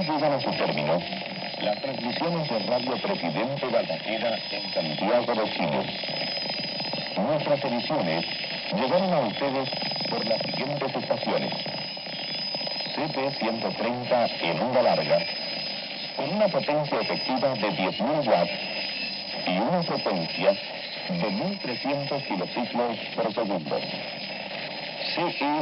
llegan a su término las transmisiones de Radio Presidente Balmaceda en Santiago de Chile. Nuestras emisiones llegaron a ustedes por las siguientes estaciones: CP 130 en onda larga, con una potencia efectiva de 10.000 watts y una frecuencia de 1.300 kilociclos por segundo. CE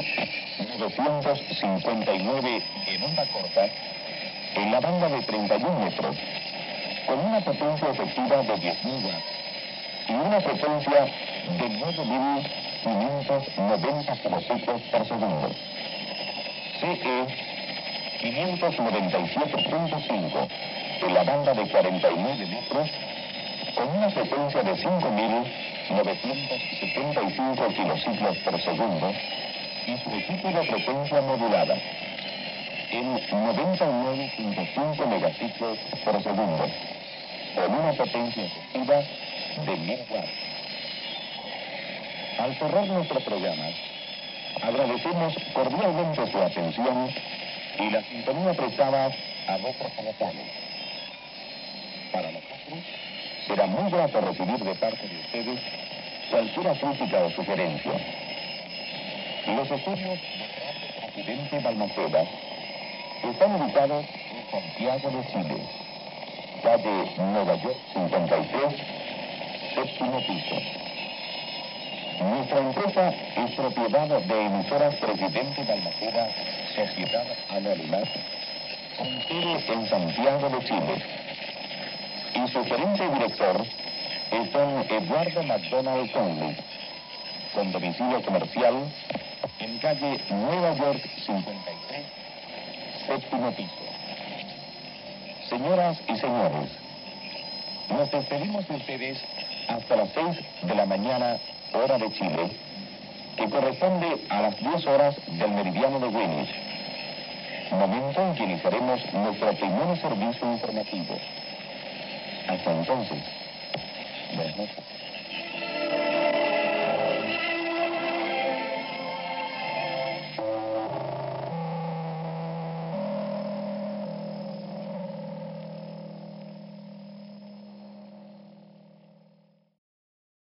959 en onda corta, en la banda de 31 metros, con una potencia efectiva de 10.000 watts y una frecuencia de 9.590 kilociclos por segundo. CE 597.5 en la banda de 49 metros, con una frecuencia de 5.975 kilociclos por segundo y su equipo de frecuencia modulada en 99.5 megaciclos por segundo, con una potencia efectiva de 1.000 watts. Al cerrar nuestro programa, agradecemos cordialmente su atención y la sintonía prestada a nuestros locales. Para nosotros, será muy grato recibir de parte de ustedes cualquier crítica o sugerencia. Los estudios de Radio Presidente Balmaceda están ubicados en Santiago de Chile, calle Nueva York 53, séptimo piso. Nuestra empresa es propiedad de Emisoras Presidente Balmaceda, Sociedad Anónima, con sede en Santiago de Chile. Y su gerente director es don Eduardo McDonald Conley, con domicilio comercial en calle Nueva York 53, séptimo piso. Señoras y señores, nos despedimos de ustedes hasta las 6 de la mañana, hora de Chile, que corresponde a las 10 horas del meridiano de Greenwich, momento en que iniciaremos nuestro primer servicio informativo. Hasta entonces, buenas noches.